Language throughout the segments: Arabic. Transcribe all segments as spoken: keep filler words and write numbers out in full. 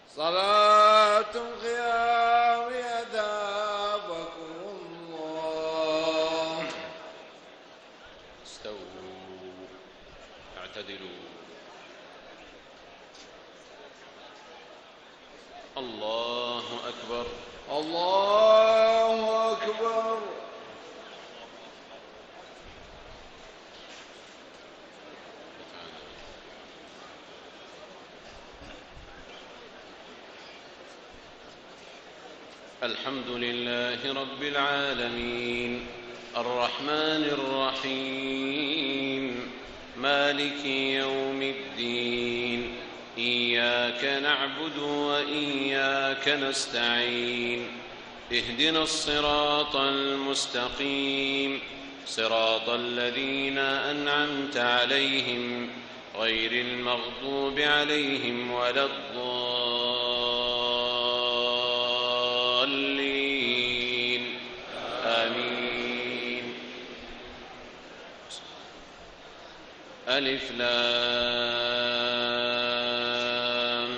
صلاة القيام يدابكم الله. استووا اعتدلوا. الله أكبر الله أكبر. الحمد لله رب العالمين الرحمن الرحيم مالك يوم الدين إياك نعبد وإياك نستعين اهدنا الصراط المستقيم صراط الذين أنعمت عليهم غير المغضوب عليهم ولا الضالين آمين. ألف لام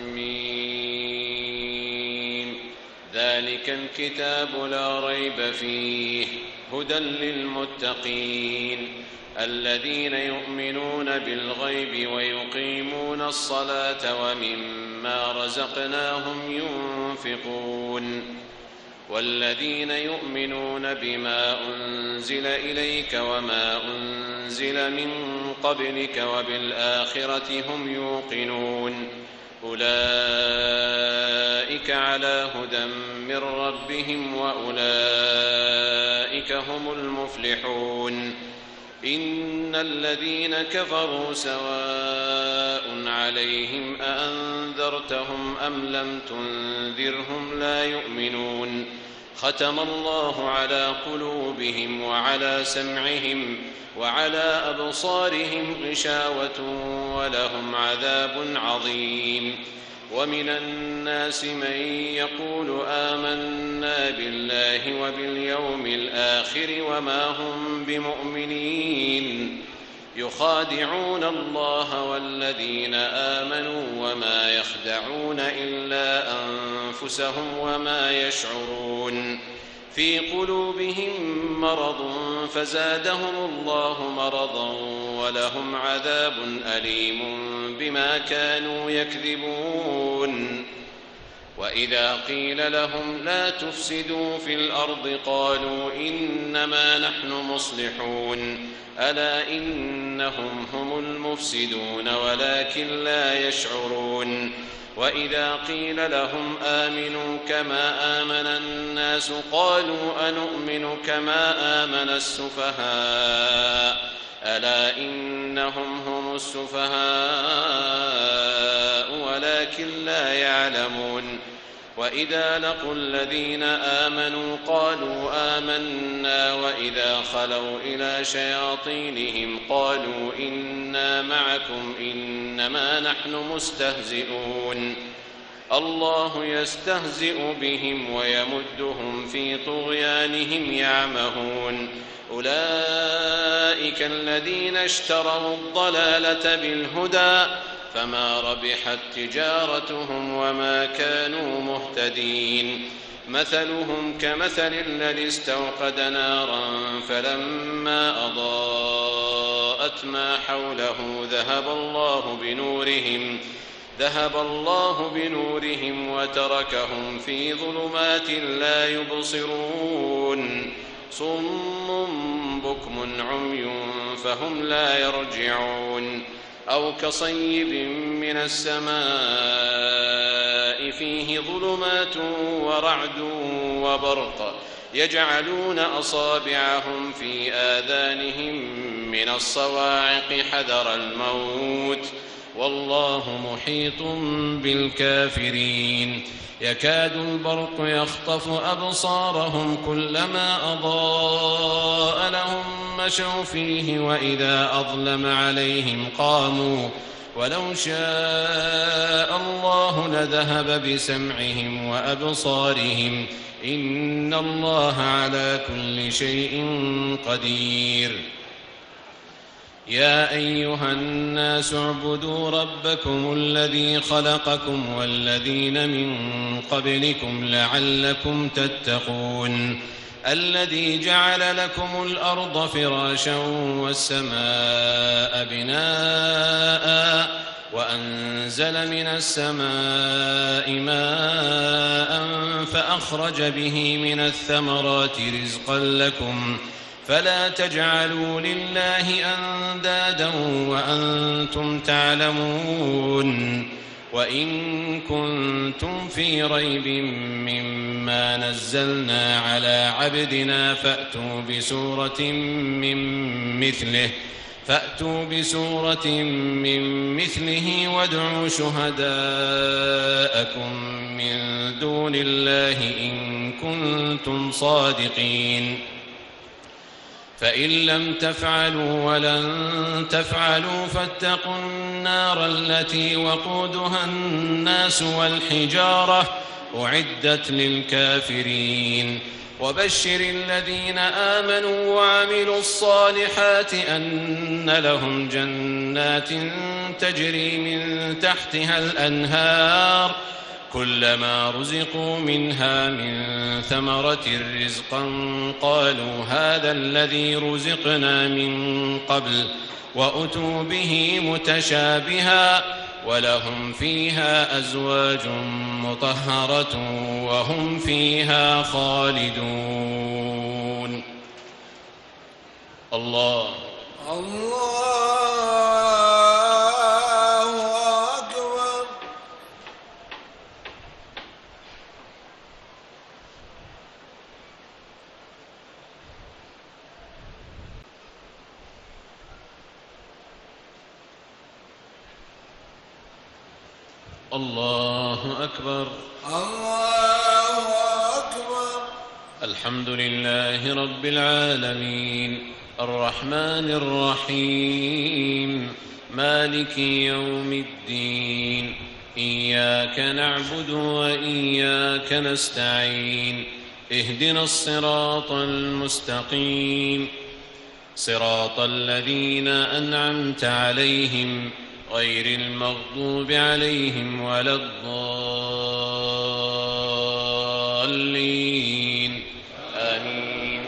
ميم ذلك الكتاب لا ريب فيه هدى للمتقين الذين يؤمنون بالغيب ويقيمون الصلاة ومما رزقناهم ينفقون والذين يؤمنون بما أنزل إليك وما أنزل من قبلك وبالآخرة هم يوقنون أولئك على هدى من ربهم وأولئك هم المفلحون. إن الذين كفروا سواء عليهم أأنذرتهم أم لم تنذرهم لا يؤمنون ختم الله على قلوبهم وعلى سمعهم وعلى أبصارهم غشاوة ولهم عذاب عظيم. ومن الناس من يقول آمنا بالله وباليوم الآخر وما هم بمؤمنين يخادعون الله والذين آمنوا وما يخدعون إلا أنفسهم وما يشعرون في قلوبهم مرض فزادهم الله مرضا ولهم عذاب أليم بما كانوا يكذبون. وإذا قيل لهم لا تفسدوا في الأرض قالوا إنما نحن مصلحون ألا إنهم هم المفسدون ولكن لا يشعرون. وإذا قيل لهم آمنوا كما آمن الناس قالوا أنؤمن كما آمن السفهاء ألا إنهم هم السفهاء ولكن لا يعلمون. وإذا لقوا الذين آمنوا قالوا آمنا وإذا خلوا إلى شياطينهم قالوا إنا معكم إنما نحن مستهزئون الله يستهزئ بهم ويمدهم في طغيانهم يعمهون. أولئك الذين اشتروا الضلالة بالهدى فما ربحت تجارتهم وما كانوا مهتدين. مثلهم كمثل الذي استوقد نارا فلما أضاءت ما حوله ذهب الله بنورهم ذهب الله بنورهم وتركهم في ظلمات لا يبصرون صم بكم عمي فهم لا يرجعون. أو كصيب من السماء فيه ظلمات ورعد وبرق يجعلون أصابعهم في آذانهم من الصواعق حذر الموت والله محيط بالكافرين. يكاد البرق يخطف أبصارهم كلما أضاء لهم مشوا فيه وإذا أظلم عليهم قاموا ولو شاء الله لذهب بسمعهم وأبصارهم إن الله على كل شيء قدير. يا أيها الناس اعبدوا ربكم الذي خلقكم والذين من قبلكم لعلكم تتقون الذي جعل لكم الأرض فراشا والسماء بناء وأنزل من السماء ماء فأخرج به من الثمرات رزقا لكم فلا تجعلوا لله أندادا وأنتم تعلمون وإن كنتم في ريب مما نزلنا على عبدنا فأتوا بسورة من مثله فأتوا بسورة من مثله وادعوا شهداءكم من دون الله إن كنتم صادقين فإن لم تفعلوا ولن تفعلوا فاتقوا النار التي وقودها الناس والحجارة أعدت للكافرين وبشر الذين آمنوا وعملوا الصالحات أن لهم جنات تجري من تحتها الأنهار كلما رزقوا منها من ثمرة رزقا قالوا هذا الذي رزقنا من قبل وأتوا به متشابها ولهم فيها أزواج مطهرة وهم فيها خالدون. الله الله أكبر. الله أكبر. الله أكبر. الحمد لله رب العالمين الرحمن الرحيم مالك يوم الدين إياك نعبد وإياك نستعين اهدنا الصراط المستقيم صراط الذين أنعمت عليهم غير المغضوب عليهم ولا الضالين آمين.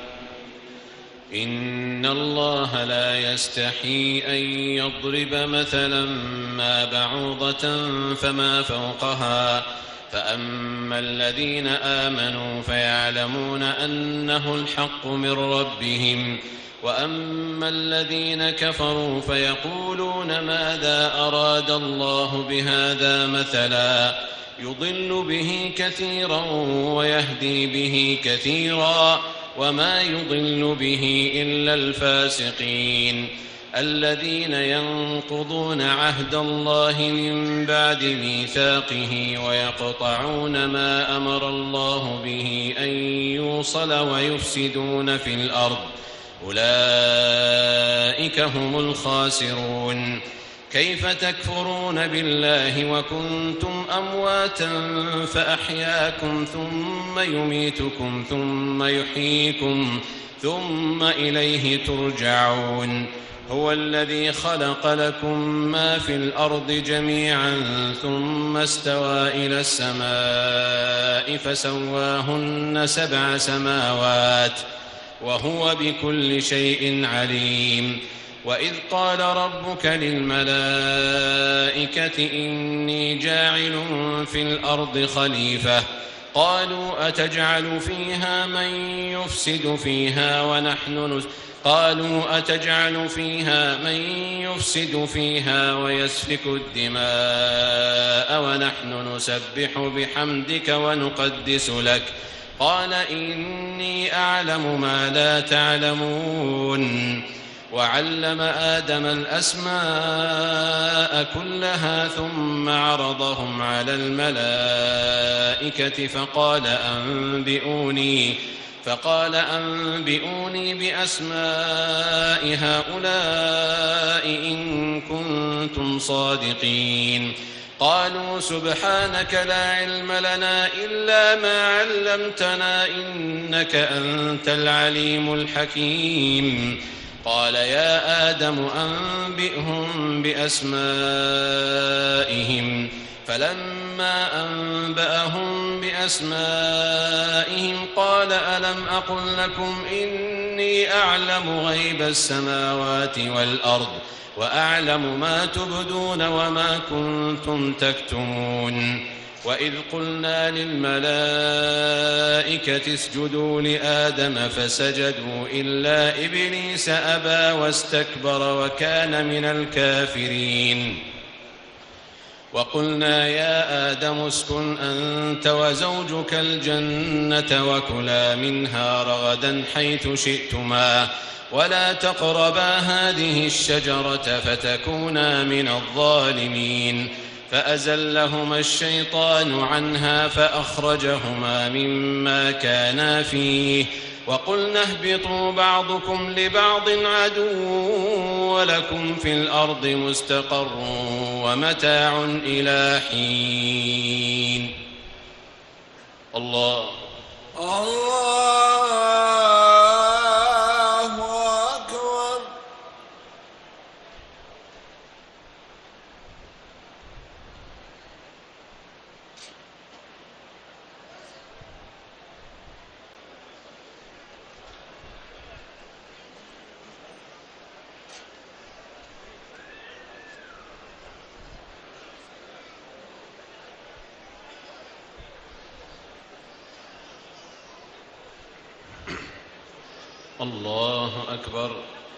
إن الله لا يستحي أن يضرب مثلا ما بعوضة فما فوقها فأما الذين آمنوا فيعلمون أنه الحق من ربهم وأما الذين كفروا فيقولون ماذا أراد الله بهذا مثلا يضل به كثيرا ويهدي به كثيرا وما يضل به إلا الفاسقين الذين ينقضون عهد الله من بعد ميثاقه ويقطعون ما أمر الله به أن يوصل ويفسدون في الأرض أولئك هم الخاسرون. كيف تكفرون بالله وكنتم أمواتا فأحياكم ثم يميتكم ثم يحييكم ثم إليه ترجعون. هو الذي خلق لكم ما في الأرض جميعا ثم استوى إلى السماء فسواهن سبع سماوات وهو بكل شيء عليم. وإذ قال ربك للملائكة إني جاعل في الأرض خليفة قالوا أتجعل فيها من يفسد فيها ونحن نس قالوا أتجعل فيها من يفسد فيها ويسفك الدماء ونحن نسبح بحمدك ونقدس لك قال إني أعلم ما لا تعلمون. وعلم آدم الأسماء كلها ثم عرضهم على الملائكة فقال أنبئوني فقال أنبئوني بأسماء هؤلاء إن كنتم صادقين. قالوا سبحانك لا علم لنا إلا ما علمتنا إنك أنت العليم الحكيم. قال يا آدم أنبئهم بأسمائهم فلما أنبأهم بأسمائهم قال ألم أقل لكم إني أعلم غيب السماوات والأرض وأعلم ما تبدون وما كنتم تكتمون وإذ قلنا للملائكة اسجدوا لآدم فسجدوا إلا إبليس أبى واستكبر وكان من الكافرين وقلنا يا آدم اسكن أنت وزوجك الجنة وكلا منها رغدا حيث شئتما ولا تقربا هذه الشجرة فتكونا من الظالمين فأزلهما الشيطان عنها فأخرجهما مما كانا فيه وقلنا اهبطوا بعضكم لبعض عدو ولكم في الأرض مستقر ومتاع إلى حين. الله الله أكبر. الله أكبر.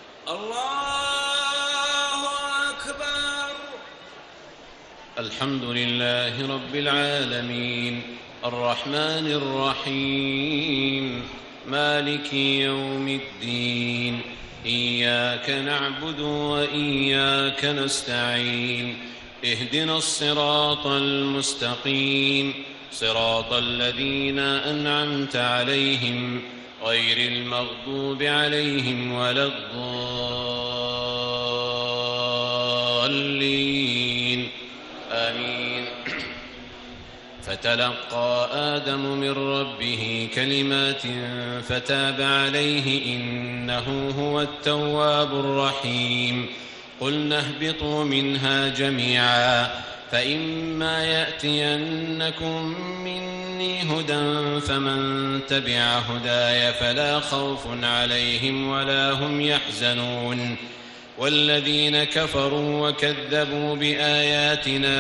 الله أكبر. الحمد لله رب العالمين الرحمن الرحيم مالك يوم الدين إياك نعبد وإياك نستعين اهدنا الصراط المستقيم صراط الذين أنعمت عليهم غير المغضوب عليهم ولا الضالين آمين. فتلقى آدم من ربه كلمات فتاب عليه إنه هو التواب الرحيم. قلنا اهبطوا منها جميعا فإما يأتينكم مني هدى فمن تبع هداي فلا خوف عليهم ولا هم يحزنون والذين كفروا وكذبوا بآياتنا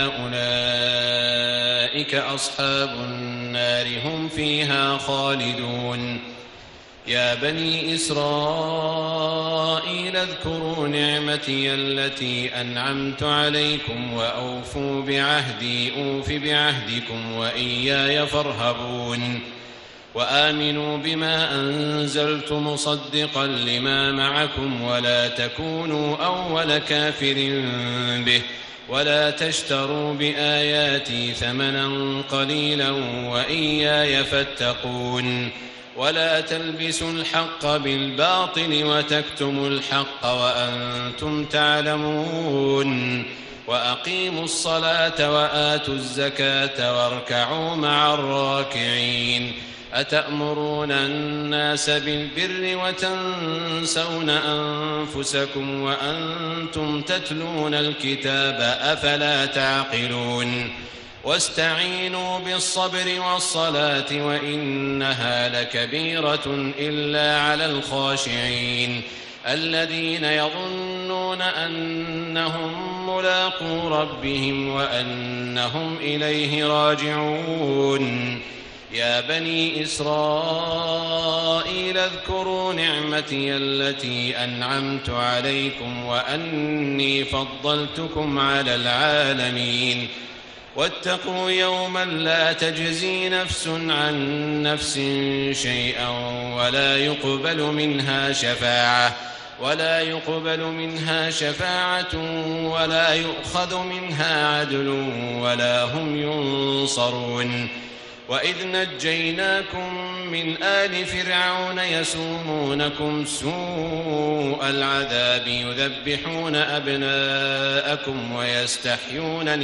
أولئك أصحاب النار هم فيها خالدون. يا بني إسرائيل اذكروا نعمتي التي أنعمت عليكم وأوفوا بعهدي أوف بعهدكم وإياي فارهبون. وآمنوا بما أنزلت مصدقا لما معكم ولا تكونوا أول كافر به ولا تشتروا بآياتي ثمنا قليلا وإياي فاتقون. ولا تلبسوا الحق بالباطل وتكتموا الحق وأنتم تعلمون. وأقيموا الصلاة وآتوا الزكاة واركعوا مع الراكعين. أتأمرون الناس بالبر وتنسون أنفسكم وأنتم تتلون الكتاب أفلا تعقلون. واستعينوا بالصبر والصلاة وإنها لكبيرة إلا على الخاشعين الذين يظنون أنهم ملاقو ربهم وأنهم إليه راجعون. يا بني إسرائيل اذكروا نعمتي التي أنعمت عليكم وأني فضلتكم على العالمين. واتقوا يوما لا تجزي نفس عن نفس شيئا ولا يقبل منها شفاعة ولا يقبل منها شفاعة ولا يؤخذ منها عدل ولا هم ينصرون. وإذ نجيناكم من آل فرعون يسومونكم سوء العذاب يذبحون أبناءكم ويستحيون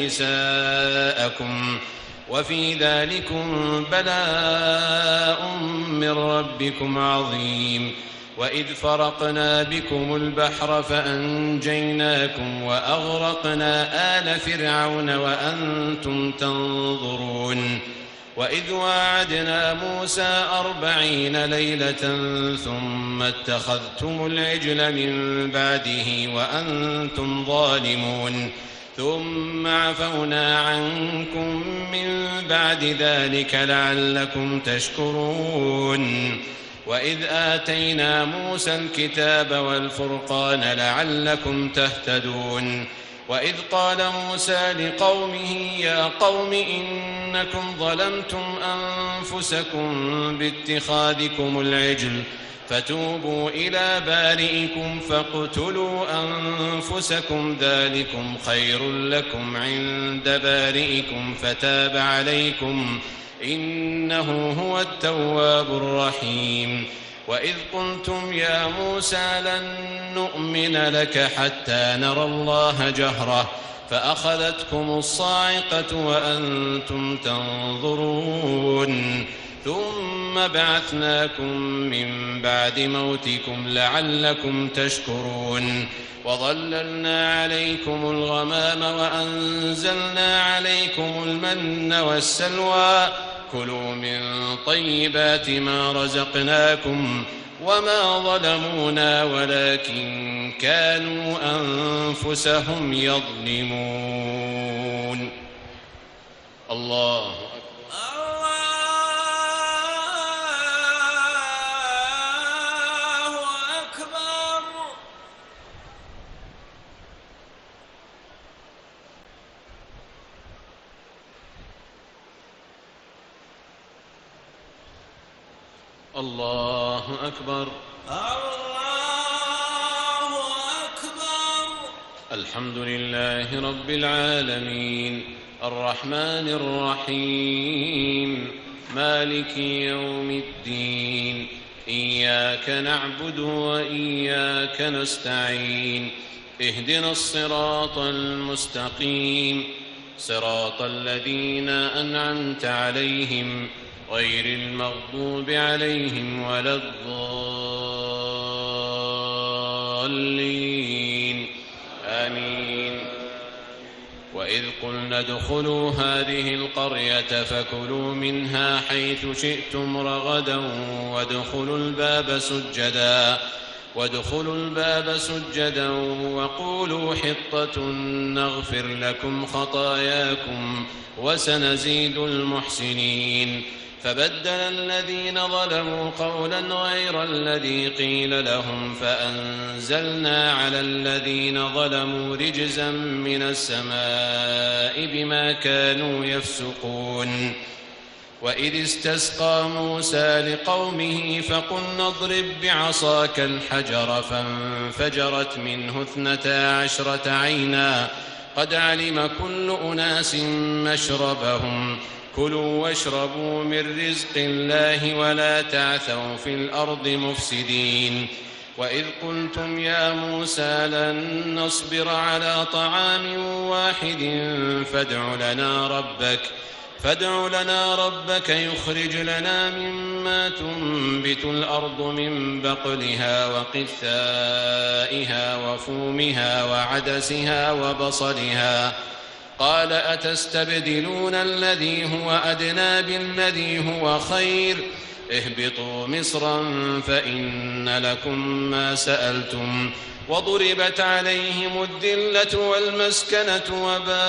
نساءكم وفي ذلكم بلاء من ربكم عظيم. وإذ فرقنا بكم البحر فأنجيناكم وأغرقنا آل فرعون وأنتم تنظرون وإذ واعدنا موسى أربعين ليلة ثم اتخذتم العجل من بعده وأنتم ظالمون ثم عفونا عنكم من بعد ذلك لعلكم تشكرون وإذ آتينا موسى الكتاب والفرقان لعلكم تهتدون وإذ قال موسى لقومه يا قوم إنكم ظلمتم أنفسكم باتخاذكم العجل فتوبوا إلى بارئكم فاقتلوا أنفسكم ذلكم خير لكم عند بارئكم فتاب عليكم إنه هو التواب الرحيم وإذ قلتم يا موسى لن نؤمن لك حتى نرى الله جهرة فأخذتكم الصاعقة وأنتم تنظرون ثم بعثناكم من بعد موتكم لعلكم تشكرون وظللنا عليكم الغمام وأنزلنا عليكم المن والسلوى كلوا من طيبات ما رزقناكم وما ظلمونا ولكن كانوا أنفسهم يظلمون. الله الله أكبر الله أكبر. الحمد لله رب العالمين الرحمن الرحيم مالك يوم الدين إياك نعبد وإياك نستعين اهدنا الصراط المستقيم صراط الذين أنعمت عليهم غير المغضوب عليهم ولا الضالين آمين. وإذ قلنا ادخلوا هذه القرية فكلوا منها حيث شئتم رغدا وادخلوا الباب سجدا وادخلوا الباب سجدا وقولوا حطة نغفر لكم خطاياكم وسنزيد المحسنين فبدل الذين ظلموا قولا غير الذي قيل لهم فأنزلنا على الذين ظلموا رجزا من السماء بما كانوا يفسقون. وإذ استسقى موسى لقومه فقلنا اضرب بعصاك الحجر فانفجرت منه اثنتا عشرة عينا قد علم كل أناس مشربهم كلوا واشربوا من رزق الله ولا تعثوا في الأرض مفسدين. وإذ قلتم يا موسى لن نصبر على طعام واحد فادع لنا ربك فادع لنا ربك يخرج لنا مما تنبت الأرض من بقلها وقثائها وفومها وعدسها وبصلها قال أتستبدلون الذي هو أدنى بالذي هو خير اهبطوا مصرا فإن لكم ما سألتم وضربت عليهم الذلة والمسكنة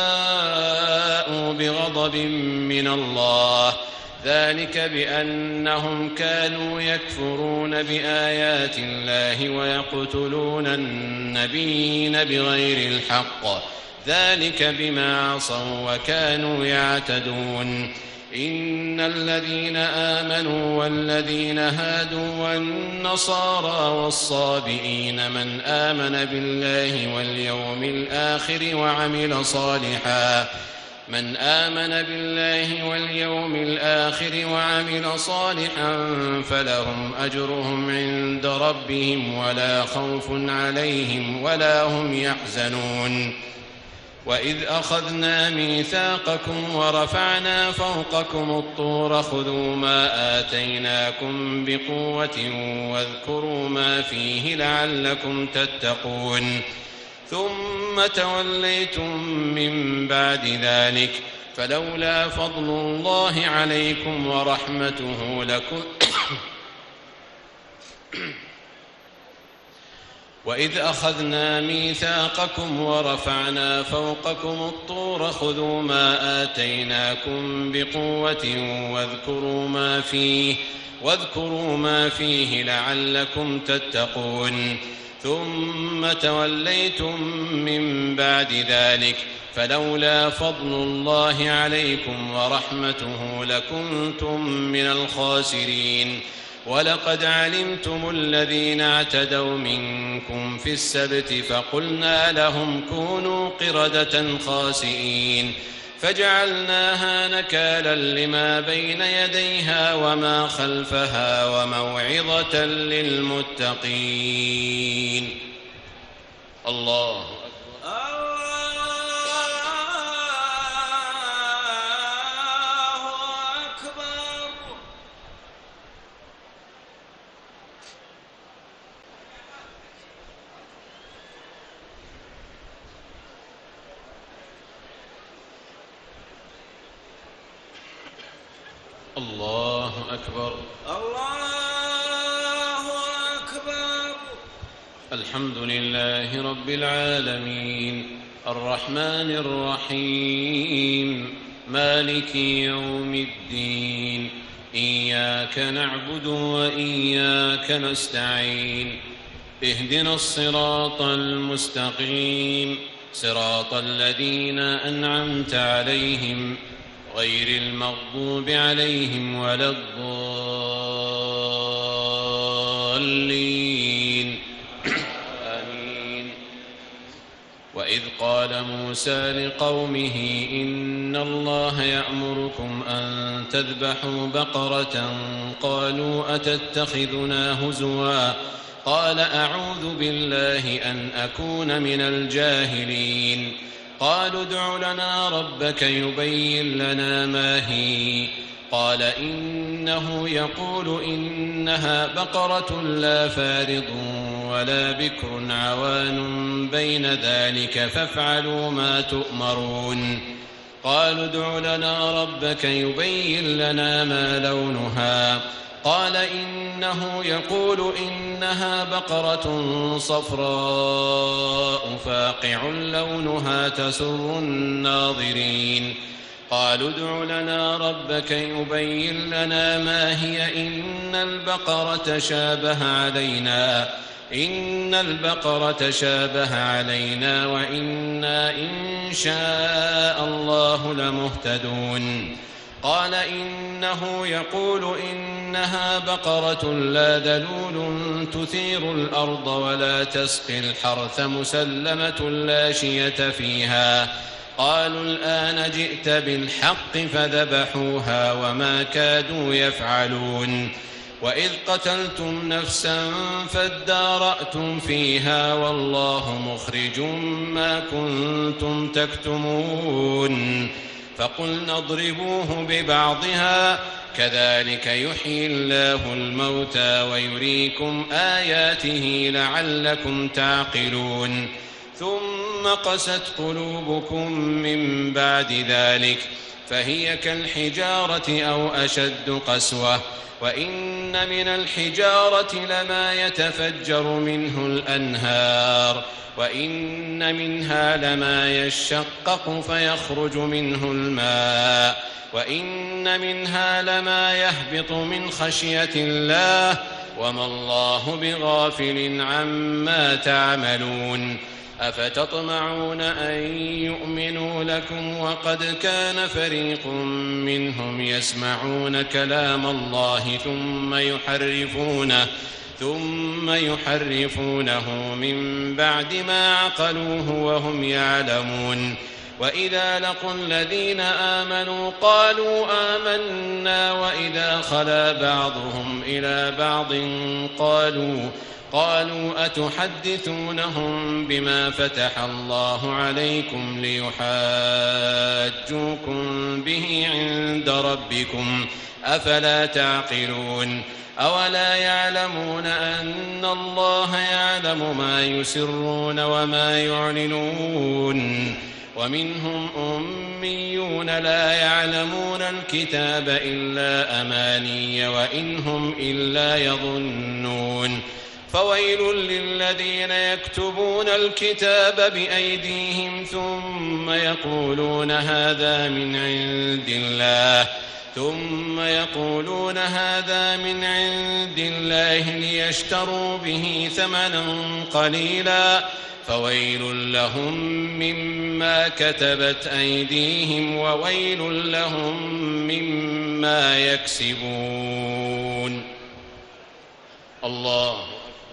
وباءوا بغضب من الله ذلك بأنهم كانوا يكفرون بآيات الله ويقتلون النبيين بغير الحق ذلك بما عصوا وكانوا يعتدون. إن الذين آمنوا والذين هادوا والنصارى والصابئين من آمن بالله واليوم الآخر وعمل صالحا من آمن بالله واليوم الآخر وعمل صالحا فلهم أجرهم عند ربهم ولا خوف عليهم ولا هم يحزنون. وإذ أخذنا ميثاقكم ورفعنا فوقكم الطور خذوا ما آتيناكم بقوة واذكروا ما فيه لعلكم تتقون ثم توليتم من بعد ذلك فلولا فضل الله عليكم ورحمته لكنتم وإذ أخذنا ميثاقكم ورفعنا فوقكم الطور خذوا ما آتيناكم بقوة واذكروا ما فيه واذكروا ما فيه لعلكم تتقون ثم توليتم من بعد ذلك فلولا فضل الله عليكم ورحمته لكنتم من الخاسرين ولقد علمتم الذين اعتدوا منكم في السبت فقلنا لهم كونوا قردة خاسئين فجعلناها نكالا لما بين يديها وما خلفها وموعظة للمتقين. الله الله أكبر. الله أكبر. الحمد لله رب العالمين الرحمن الرحيم مالك يوم الدين إياك نعبد وإياك نستعين اهدنا الصراط المستقيم صراط الذين أنعمت عليهم غير المغضوب عليهم ولا الضالين آمين. وإذ قال موسى لقومه إن الله يأمركم أن تذبحوا بقرة قالوا أتتخذنا هزوا قال أعوذ بالله أن أكون من الجاهلين قالوا ادع لنا ربك يبين لنا ما هي قال إنه يقول إنها بقرة لا فارض ولا بكر عوان بين ذلك فافعلوا ما تؤمرون قالوا ادع لنا ربك يبين لنا ما لونها قال إنه يقول إنها بقرة صفراء فاقع لونها تسر الناظرين قالوا ادع لنا ربك يبين لنا ما هي إن البقرة شابه علينا إن البقرة شابه علينا وإنا إن شاء الله لمهتدون قال إنه يقول إنها بقرة لا ذلول تثير الأرض ولا تسقي الحرث مسلمة لا شية فيها قالوا الآن جئت بالحق فذبحوها وما كادوا يفعلون وإذ قتلتم نفسا فادارأتم فيها والله مخرج ما كنتم تكتمون فقلنا اضربوه ببعضها كذلك يحيي الله الموتى ويريكم آياته لعلكم تعقلون ثم قست قلوبكم من بعد ذلك فهي كالحجارة أو أشد قسوة وإن من الحجارة لما يتفجر منه الأنهار وإن منها لما يشقق فيخرج منه الماء وإن منها لما يهبط من خشية الله وما الله بغافل عما تعملون أفتطمعون أن يؤمنوا لكم وقد كان فريق منهم يسمعون كلام الله ثم يحرفونه ثم يحرفونه من بعد ما عقلوه وهم يعلمون وإذا لقوا الذين آمنوا قالوا آمنا وإذا خلا بعضهم إلى بعض قالوا قالوا أتحدثونهم بما فتح الله عليكم ليحاجوكم به عند ربكم أفلا تعقلون أولا يعلمون أن الله يعلم ما يسرون وما يعلنون ومنهم أميون لا يعلمون الكتاب إلا أماني وإن هم إلا يظنون فويل للذين يكتبون الكتاب بأيديهم ثم يقولون هذا من عند الله ثم يقولون هذا من عند الله ليشتروا به ثمنا قليلا فويل لهم مما كتبت أيديهم وويل لهم مما يكسبون. الله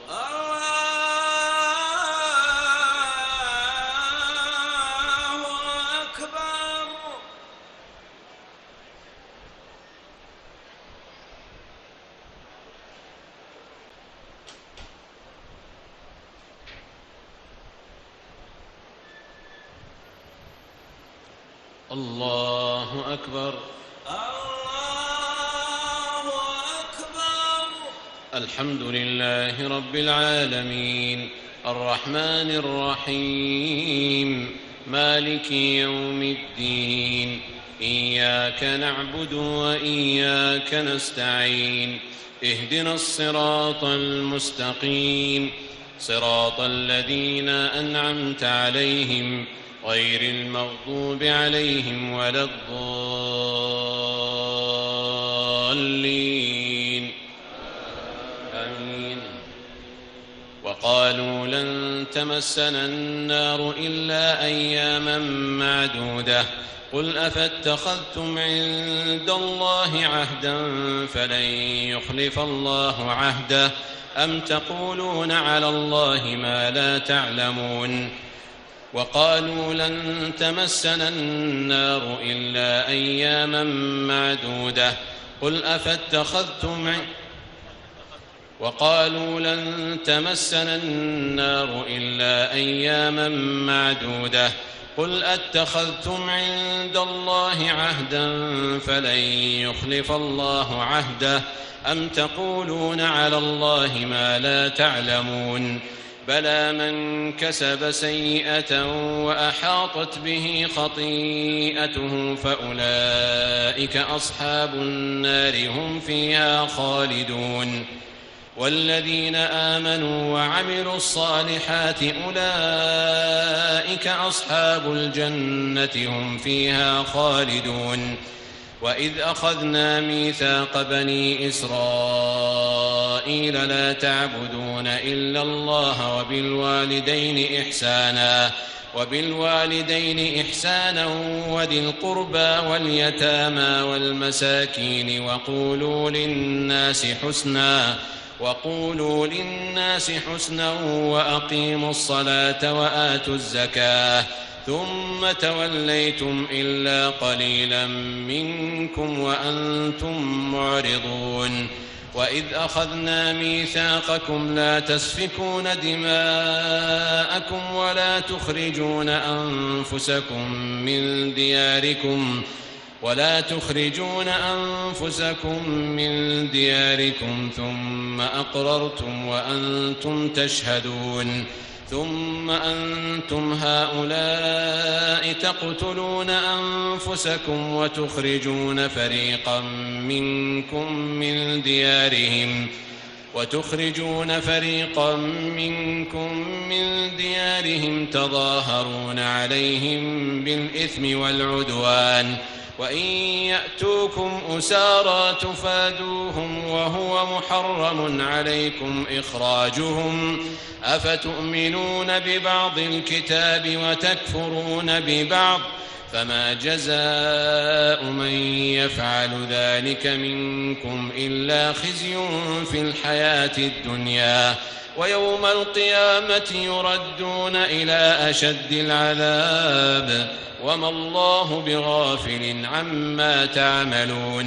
الله أكبر. الله أكبر. الحمد لله رب العالمين الرحمن الرحيم مالك يوم الدين إياك نعبد وإياك نستعين اهدنا الصراط المستقيم صراط الذين أنعمت عليهم غير المغضوب عليهم ولا الضالين آمين. وقالوا لن تمسنا النار إلا أياما معدودة قل أفاتخذتم عند الله عهدا فلن يخلف الله عهده أم تقولون على الله ما لا تعلمون وقالوا لن تمسنا النار إلا أياما معدودة قل أفاتخذتم وقالوا لن تمسنا النار إلا أياما معدودة قل أتخذتم عند الله عهدا فلن يخلف الله عهده أم تقولون على الله ما لا تعلمون بلى من كسب سيئة وأحاطت به خطيئته فأولئك أصحاب النار هم فيها خالدون والذين آمنوا وعملوا الصالحات أولئك أصحاب الجنة هم فيها خالدون وإذ أخذنا ميثاق بني إسرائيل لا تعبدون إلا الله وبالوالدين إحسانا وبالوالدين إحسانا وذي القربى واليتامى والمساكين وقولوا للناس حسنا وقولوا للناس حسنا وأقيموا الصلاة وآتوا الزكاة ثم توليتم إلا قليلا منكم وأنتم معرضون وإذ أخذنا ميثاقكم لا تسفكون دماءكم ولا تخرجون أنفسكم من دياركم ولا تخرجون أنفسكم من دياركم ثم أقررتم وأنتم تشهدون ثم أنتم هؤلاء تقتلون أنفسكم وتخرجون فريقا منكم من ديارهم وتخرجون فريقا منكم من ديارهم تظاهرون عليهم بالإثم والعدوان وإن يأتوكم أسارى تفادوهم وهو محرم عليكم إخراجهم أفتؤمنون ببعض الكتاب وتكفرون ببعض فما جزاء من يفعل ذلك منكم إلا خزي في الحياة الدنيا ويوم القيامة يردون إلى أشد العذاب وما الله بغافل عما تعملون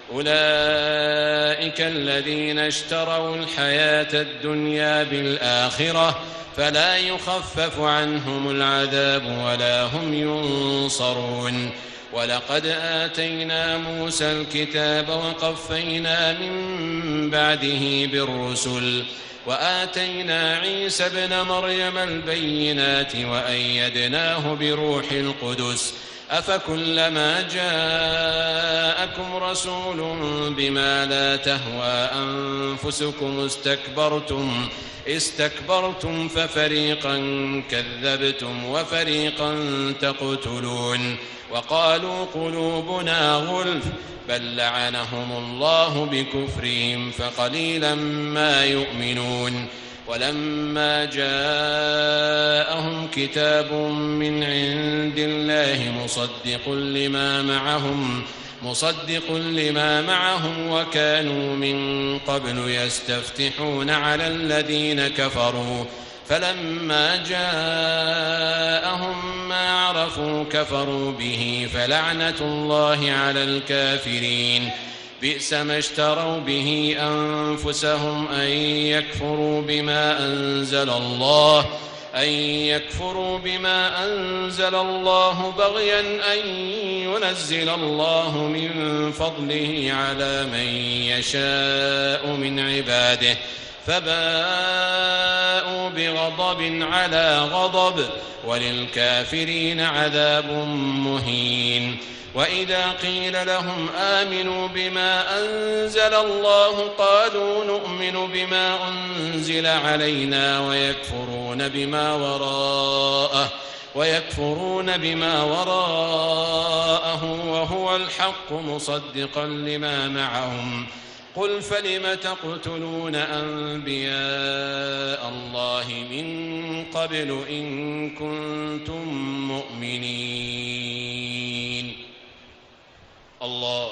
أولئك الذين اشتروا الحياة الدنيا بالآخرة فلا يخفف عنهم العذاب ولا هم ينصرون. ولقد آتينا موسى الكتاب وقفينا من بعده بالرسل وآتينا عيسى ابن مريم البينات وأيدناه بروح القدس أفكلما جاءكم رسول بما لا تهوى أنفسكم استكبرتم استكبرتم ففريقا كذبتم وفريقا تقتلون وقالوا قلوبنا غلف بل لعنهم الله بكفرهم فقليلا ما يؤمنون. ولما جاءهم كتاب من عند الله مصدق لما معهم مصدق لما معهم وكانوا من قبل يستفتحون على الذين كفروا فلما جاءهم ما عرفوا كفروا به فلعنة الله على الكافرين. بئس ما اشتروا به أنفسهم أن يكفروا بما أنزل الله أن يكفروا بما أنزل الله بغيا أن ينزل الله من فضله على من يشاء من عباده فباءوا بغضب على غضب وللكافرين عذاب مهين. وإذا قيل لهم آمنوا بما أنزل الله قالوا نؤمن بما أنزل علينا ويكفرون بما وراءه ويكفرون بما وراءه وهو الحق مصدقا لما معهم قل فلم تقتلون أنبياء الله من قبل إن كنتم مؤمنين. الله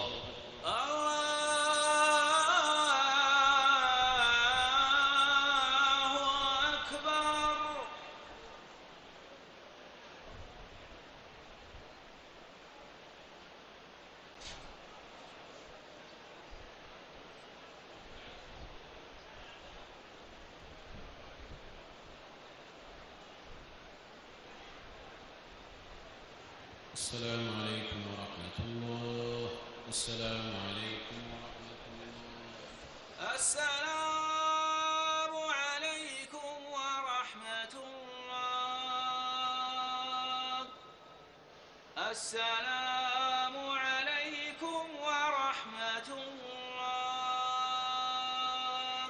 السلام عليكم ورحمة الله. السلام عليكم ورحمة الله. السلام عليكم ورحمة الله. السلام عليكم ورحمة الله.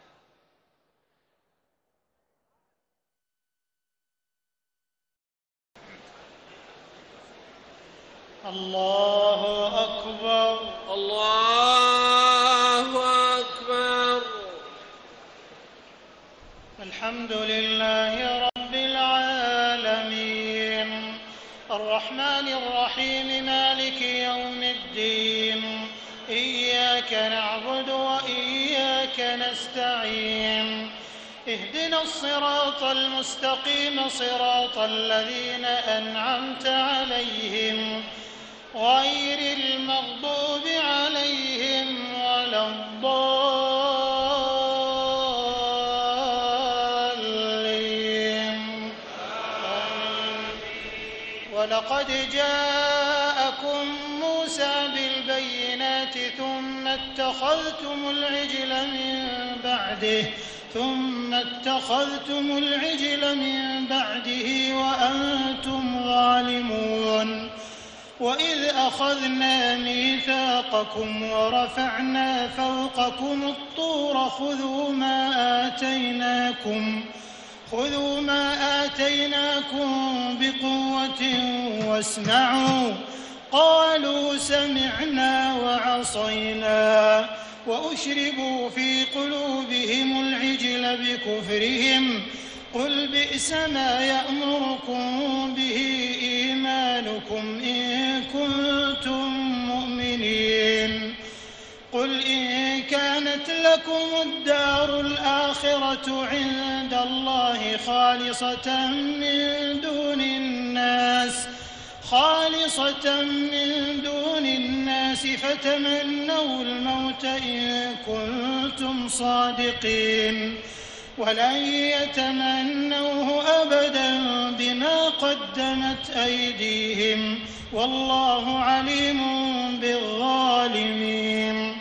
الله أكبر الله أكبر. الحمد لله رب العالمين الرحمن الرحيم مالك يوم الدين إياك نعبد وإياك نستعين اهدنا الصراط المستقيم صراط الذين أنعمت عليهم غير المغضوب عليهم ولا الضالين. ولقد جاءكم موسى بالبينات ثم اتخذتم العجل من بعده ثم اتخذتم العجل من بعده وأنتم ظالمون. وإذ أخذنا ميثاقكم ورفعنا فوقكم الطور خذوا ما آتيناكم خذوا ما آتيناكم بقوة واسمعوا قالوا سمعنا وعصينا وأشربوا في قلوبهم العجل بكفرهم قل بئس ما يأمركم به إيمانكم إن كنتم مؤمنين. قل إن كانت لكم الدار الآخرة عند الله خالصة من دون الناس خالصة من دون الناس فتمنوا الموت إن كنتم صادقين ولن يتمنوه أبدا بما قدمت أيديهم والله عليم بالظالمين.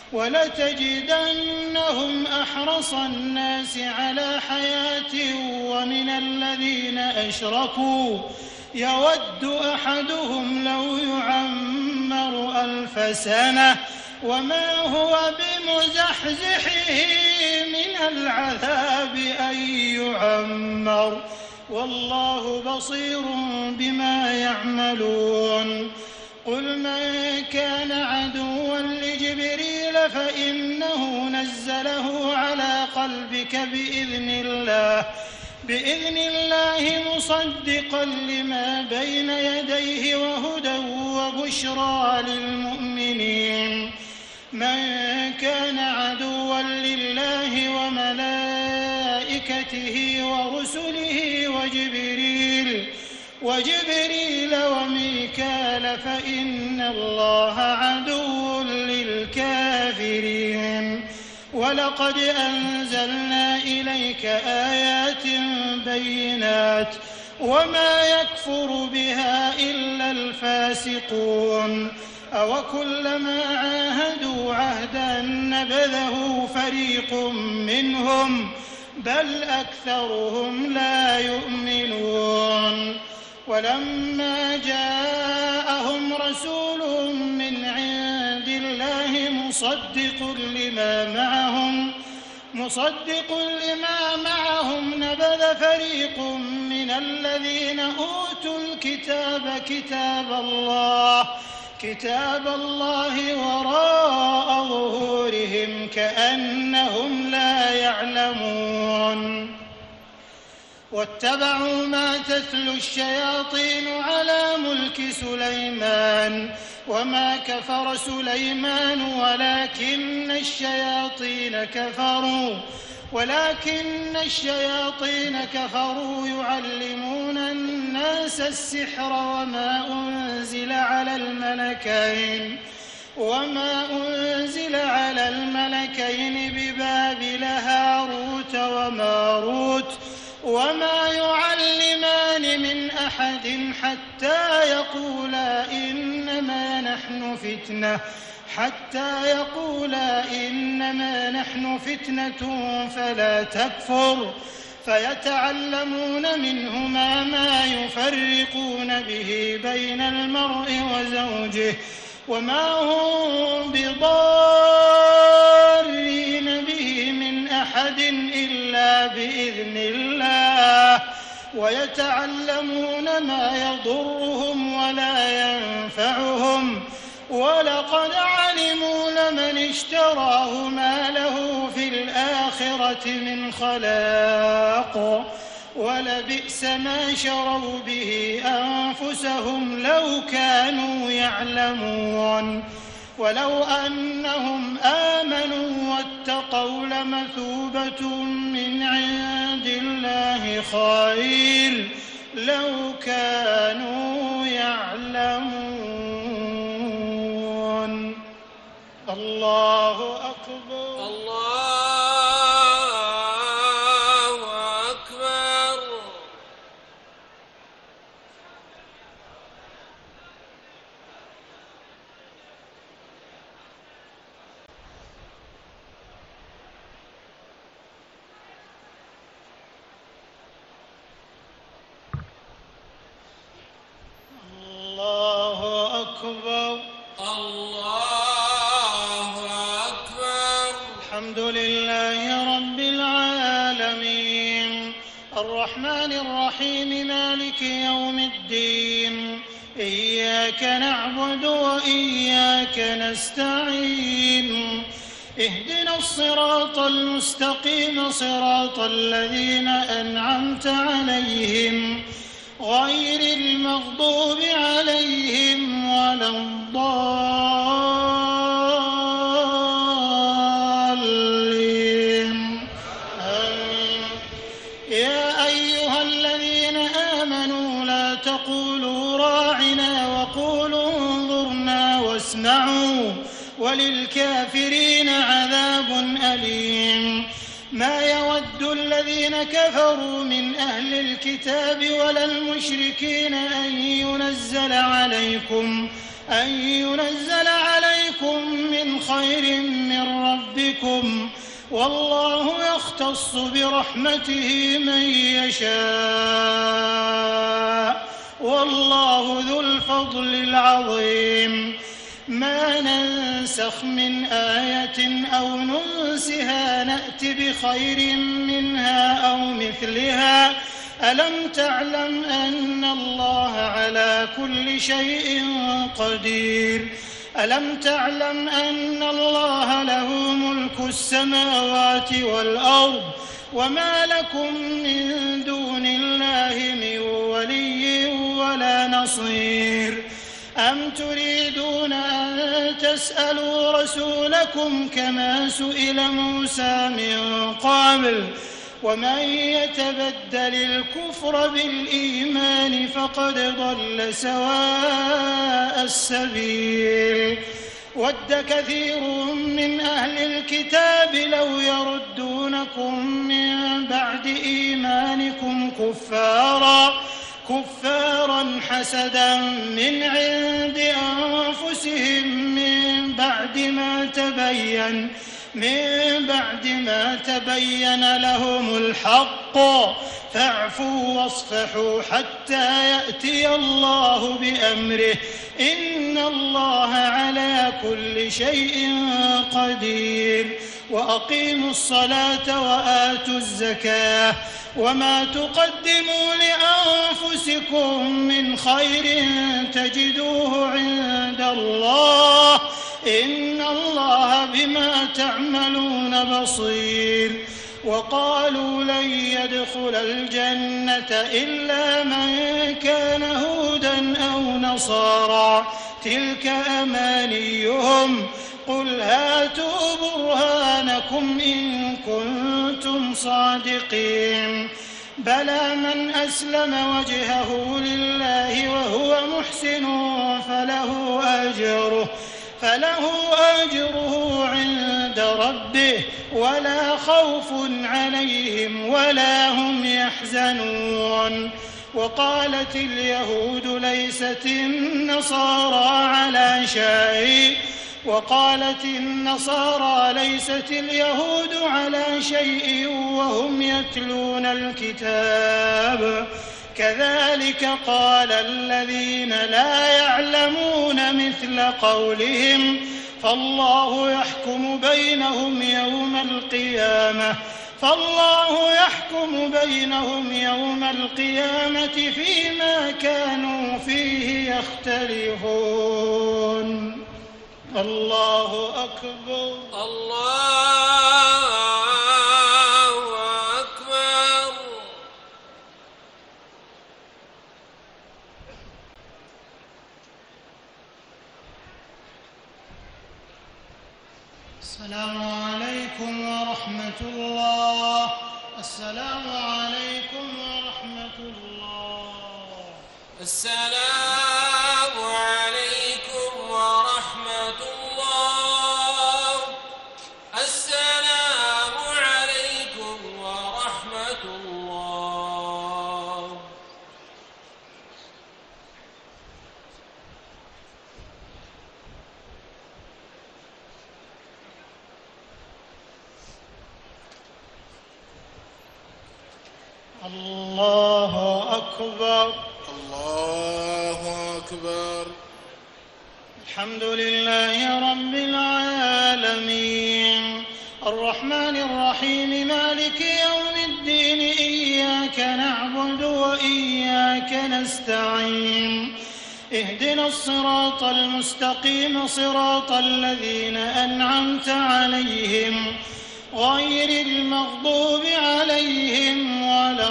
ولتجدنهم أحرص الناس على حياة ومن الذين أشركوا يود أحدهم لو يعمر ألف سنة وما هو بمزحزحه من العذاب أن يعمر والله بصير بما يعملون. قل من كان عدوا لجبريل فإنه نزله على قلبك بإذن الله بإذن الله مصدقا لما بين يديه وهدى وبشرى للمؤمنين. من كان عدوا لله وملائكته ورسله وجبريل وجبريل وميكال فإن الله عدو للكافرين. ولقد أنزلنا إليك آيات بينات وما يكفر بها إلا الفاسقون. أوكلما عاهدوا عهدا نبذه فريق منهم بل أكثرهم لا يؤمنون. ولما جاءهم رسول من عند الله مصدق لما معهم مصدق لما معهم نبذ فريق من الذين أوتوا الكتاب كتاب الله كتاب الله وراء ظهورهم كأنهم لا يعلمون. واتبعوا ما تتلو الشياطين على ملك سليمان وما كفر سليمان ولكن الشياطين كفروا ولكن الشياطين كفروا يعلمون الناس السحر وما أنزل على الملكين وما أنزل على الملكين ببابل هاروت وماروت وما يعلمان من أحد حتى يقولا إنما نحن فتنة حتى يقولا إنما نحن فتنة فلا تكفر فيتعلمون منهما ما يفرقون به بين المرء وزوجه وما هم بضارين به من أحد إلا بإذن الله ويتعلمون ما يضرهم ولا ينفعهم ولقد علموا لمن اشتراه ما له في الآخرة من خلاق ولبئس ما شروا به أنفسهم لو كانوا يعلمون. ولو أنهم آمنوا واتقوا لمثوبة من عند الله خير لو كانوا يعلمون. الله أكبر. الله أكبر. الله أكبر. الله أكبر. الحمد لله رب العالمين الرحمن الرحيم مالك يوم الدين إياك نعبد وإياك نستعين اهدنا الصراط المستقيم صراط الذين أنعمت عليهم غير المغضوب عليهم ولا الضالين آمين. يا أيها الذين آمنوا لا تقولوا راعنا فقولوا انظرنا واسمعوا وللكافرين عذاب أليم. ما يود الذين كفروا من أهل الكتاب ولا المشركين أن ينزل عليكم أن ينزل عليكم من خير من ربكم، والله يختص برحمته من يشاء، والله ذو الفضل العظيم. ما ننسخ من آية أو ننسها نأت بخير منها أو مثلها. ألم تعلم أن الله على كل شيء قدير؟ ألم تعلم أن الله له ملك السماوات والأرض وما لكم من دون الله من ولي ولا نصير؟ أم تريدون أن تسألوا رسولكم كما سئل موسى من قبل؟ ومن يتبدل الكفر بالإيمان فقد ضل سواء السبيل. ود كثير من أهل الكتاب لو يردونكم من بعد إيمانكم كفارا كفارا حسدا من عند أنفسهم من بعد ما تبين من بعد ما تبين لهم الحق، فاعفوا واصفحوا حتى يأتي الله بأمره، إن الله على كل شيء قدير. وأقيموا الصلاة وآتوا الزكاة، وما تقدموا لأنفسكم من خير تجدوه عند الله، إن الله بما تعملون بصير. وقالوا لن يدخل الجنة إلا من كان هودا أو نصارى، تلك أمانيهم، قل هاتوا برهانكم إن كنتم صادقين. بلى من أسلم وجهه لله وهو محسن فله أجره فله أجره عند ربه ولا خوف عليهم ولا هم يحزنون. وقالت اليهود ليست النصارى على شيء وقالت النصارى ليست اليهود على شيء وهم يتلون الكتاب، كذلك قال الذين لا يعلمون مثل قولهم، فالله يحكم بينهم يوم القيامة فالله يحكم بينهم يوم القيامة فيما كانوا فيه يختلفون. الله أكبر. الله أكبر. السلام عليكم ورحمة الله. السلام عليكم ورحمة الله. السلام عليكم ورحمة الله. السلام عليكم ورحمة الله. الله أكبر. الله أكبر. الحمد لله رب العالمين، الرحمن الرحيم، مالك يوم الدين، إياك نعبد وإياك نستعين، اهدنا الصراط المستقيم، صراط الذين أنعمت عليهم غير المغضوب عليهم ولا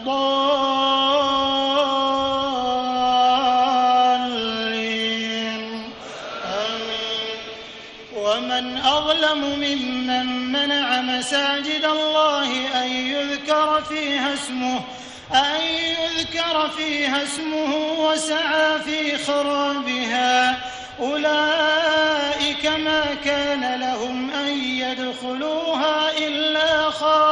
الضالين. آمين. ومن أظلم ممن منع مساجد الله أن يذكر فيها اسمه أن يذكر فيها اسمه وسعى في خرابها أولئك ما كان لهم أن يدخلوها إلا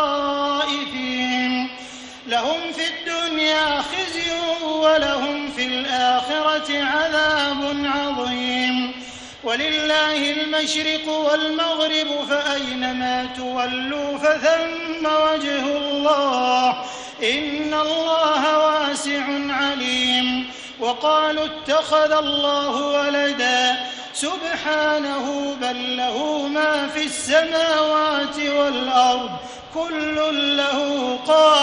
خائفين لهم في الدنيا خزي ولهم في الآخرة عذاب عظيم ولله المشرق والمغرب فأينما تولوا فثم وجه الله إن الله واسع عليم وقالوا اتخذ الله ولدا سبحانه بل له ما في السماوات والأرض كل له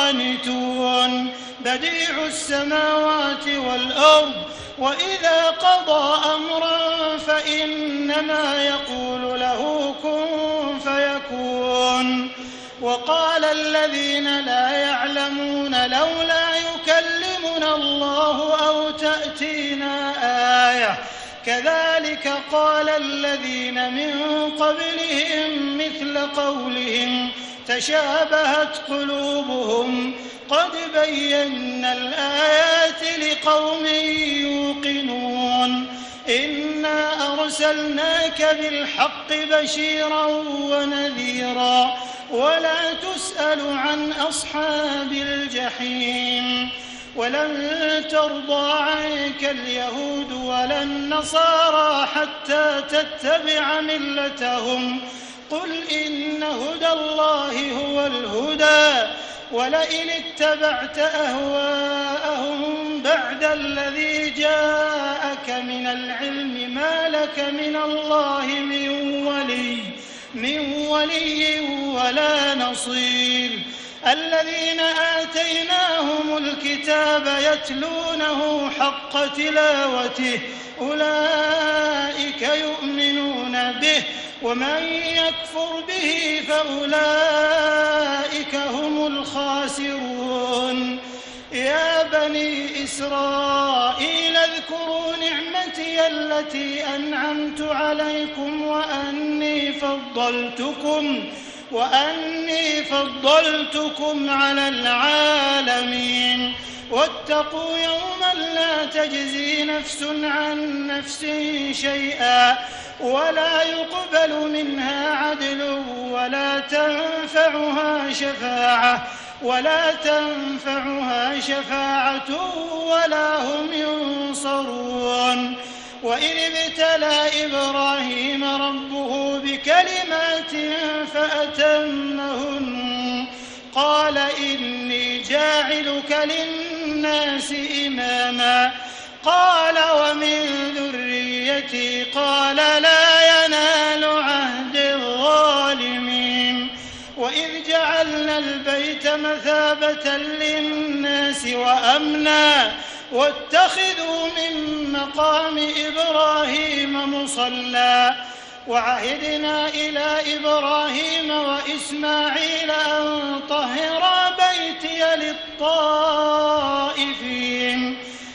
قانتون بديع السماوات والأرض وإذا قضى أمرا فإنما يقول له كن فيكون وقال الذين لا يعلمون لولا يكلمنا الله أو تأتينا آية كذلك قال الذين من قبلهم مثل قولهم تشابهت قلوبهم قد بينا الآيات لقوم يوقنون إنا أرسلناك بالحق بشيرا ونذيرا ولا تسأل عن أصحاب الجحيم ولن ترضى عنك اليهود ولا النصارى حتى تتبع ملتهم قل إن هدى الله هو الهدى ولئن اتبعت أهواءهم بعد الذي جاءك من العلم ما لك من الله من ولي من ولي ولا نصير الذين آتيناهم الكتاب يتلونه حق تلاوته أولئك يؤمنون به ومن يكفر به فأولئك هم الخاسرون يا بني إسرائيل اذكروا نعمتي التي أنعمت عليكم وأني فضلتكم وأني فضلتكم على العالمين واتقوا يوما لا تجزي نفس عن نفس شيئا ولا يقبل منها عدل ولا تنفعها شفاعة ولا تنفعها شفاعة ولا هم ينصرون وإذ ابتلى إبراهيم ربه بكلمات فأتمهن قال إني جاعلك للناس إماما قال ومن ذريتي قال لا ينال عهد الظالمين وإذ جعلنا البيت مثابة للناس وأمنا واتخذوا من مقام إبراهيم مصلى وعهدنا إلى إبراهيم وإسماعيل أن طهرا بيتي للطائفين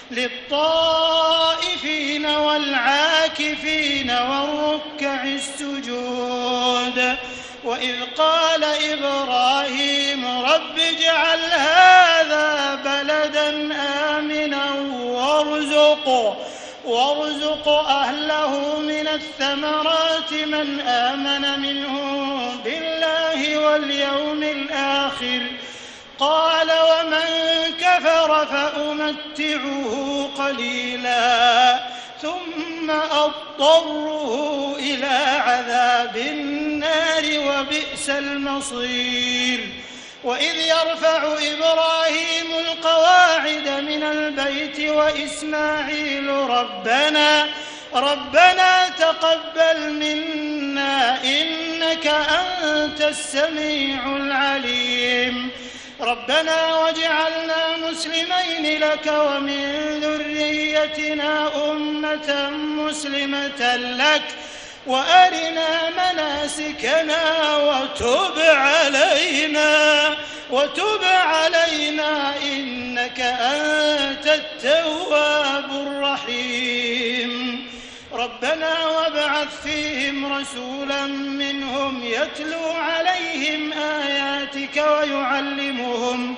للطائفين والعاكفين والركع السجود وإذ قال إبراهيم رب اجعل هذا بلدا آمنا وارزق وارزق أهله من الثمرات من آمن منهم بالله واليوم الآخر قال ومن كفر فأمتعه قليلا ثم أضطره إلى عذاب النار وبئس المصير وإذ يرفع إبراهيم القواعد من البيت وإسماعيل ربنا ربنا تقبل منا إنك أنت السميع العليم ربنا واجعلنا مسلمين لك ومن ذريتنا أمة مسلمة لك وأرنا مناسكنا وتب علينا وتب علينا إنك أنت التواب الرحيم ربنا وابعث فيهم رسولا منهم يتلو عليهم آياتك ويعلمهم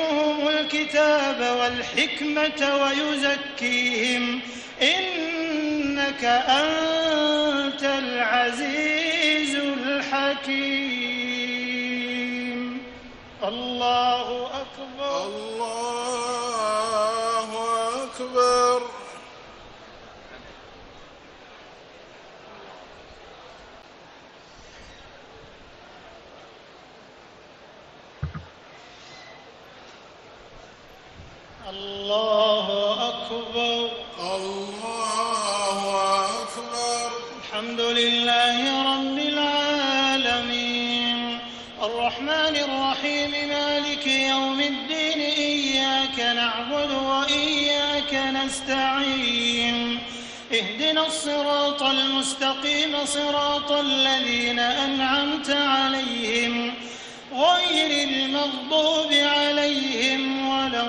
ويعلمهم الكتاب والحكمة ويزكيهم إن إنك أنت العزيز الحكيم. الله أكبر. الله أكبر. الله أكبر. الله أكبر. الحمد لله رب العالمين الرحمن الرحيم مالك يوم الدين إياك نعبد وإياك نستعين اهدنا الصراط المستقيم صراط الذين أنعمت عليهم غير المغضوب عليهم ولا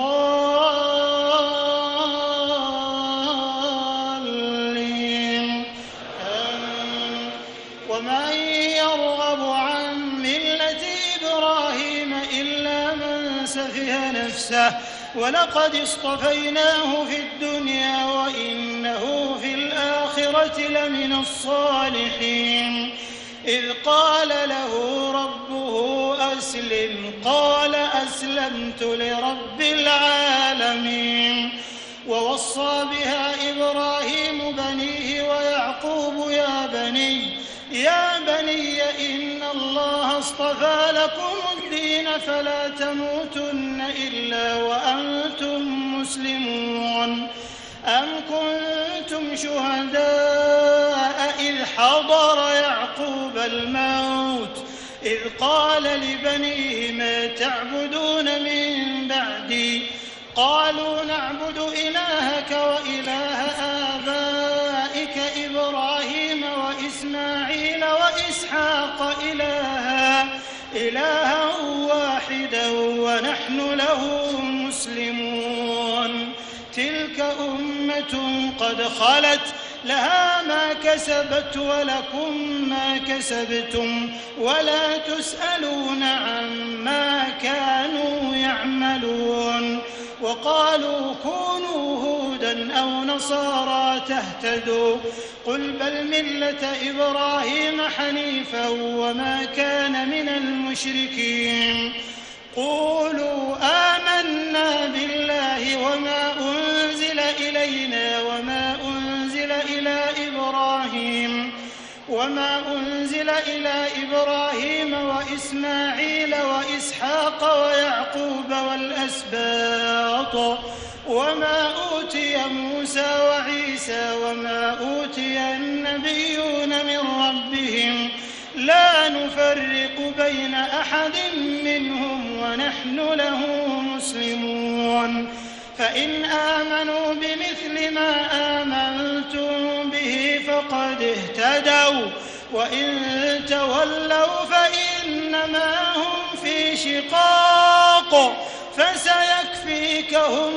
الضالين آمين. ومن يرغب عن ملة إبراهيم إلا من سفه نفسه ولقد اصطفيناه في الدنيا وإنه في الآخرة لمن الصالحين إذ قال له ربه أسلم قال أسلمت لرب العالمين ووصى بها إبراهيم بنيه ويعقوب يا بني يا بني إن الله اصطفى لكم الدين فلا تموتن إلا وأنتم مسلمون أم كنتم شهداء إذ حضر يعقوب الموت إذ قال لبنيه ما تعبدون من بعدي قالوا نعبد إلهك وإله آبائك إبراهيم وإسماعيل وإسحاق إلها إلها واحدا ونحن له مسلمون تلك أمة قد خلت لها ما كسبت ولكم ما كسبتم ولا تسألون عما كانوا يعملون وقالوا كونوا هودا أو نصارى تهتدوا قل بل ملة إبراهيم حنيفا وما كان من المشركين قولوا آمنا بالله وما أنزل إلينا وما أنزل إلى إبراهيم وما أنزل إلى إبراهيم وإسماعيل وإسحاق ويعقوب والأسباط وما أوتي موسى وعيسى وما أوتي النبيون من ربهم لا نفرق بين أحد منهم ونحن له مسلمون فإن آمنوا بمثل ما آمنتم به فقد اهتدوا وإن تولوا فإنما هم في شقاق فسيكفيكهم